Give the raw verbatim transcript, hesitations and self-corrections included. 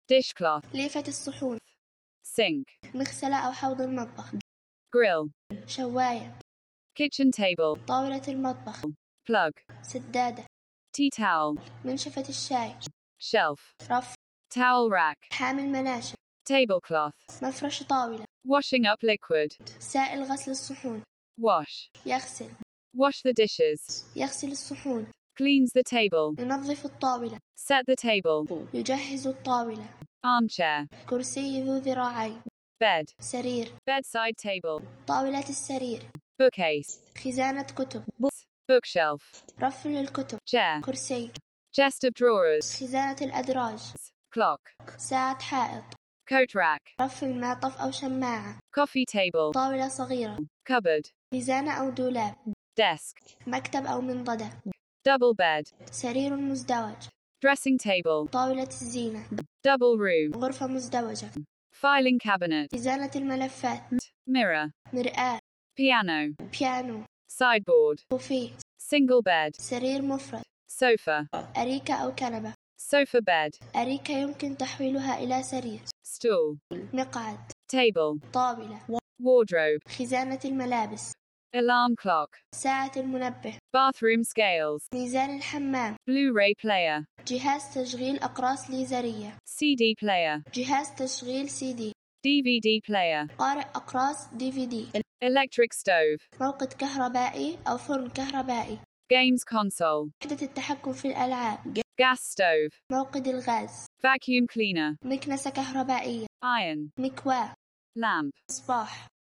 dishcloth, ليفة الصحون. sink, مغسلة أو حوض المطبخ. grill, شواية. kitchen table, طاولة المطبخ. plug, سدادة. tea towel, منشفة الشاي. shelf, رف. towel rack, حامل مناشف. tablecloth, مفرش طاولة. washing up liquid, سائل غسل الصحون. wash, يغسل. wash the dishes, يغسل الصحون. cleans the table, ينظف الطاولة. set the table, يجهز الطاولة. armchair, كرسي ذو ذراعين. bed, سرير. bedside table, طاولة السرير. bookcase, خزانة كتب. bookshelf, رف للكتب. chair, كرسي. chest of drawers, خزانة الأدراج. clock, ساعة حائط. coat rack, رف المعطف أو شماعة. coffee table, طاولة صغيرة. cupboard, خزانة أو دولاب. desk, مكتب أو منضدة. double bed, سرير مزدوج. dressing table, طاولة الزينة. double room, غرفة مزدوجة. filing cabinet, خزانة الملفات. mirror, مرآة. piano, بيانو. sideboard, بوفيه. single bed, سرير مفرد. sofa, أريكة أو كنبة. sofa bed, أريكة يمكن تحويلها إلى سرير. stool, مقعد. table, طاولة. wardrobe, خزانة الملابس. alarm clock, ساعة المنبه. bathroom scales, ميزان الحمام. Blu-ray player, جهاز تشغيل أقراص ليزرية. C D player, جهاز تشغيل سي دي. D V D player, قارئ أقراص دي في دي. electric stove, موقد كهربائي أو فرن كهربائي. games console, وحدة التحكم في الألعاب. gas stove, موقد الغاز. vacuum cleaner, مكنسة كهربائية. iron, مكواة. lamp, مصباح.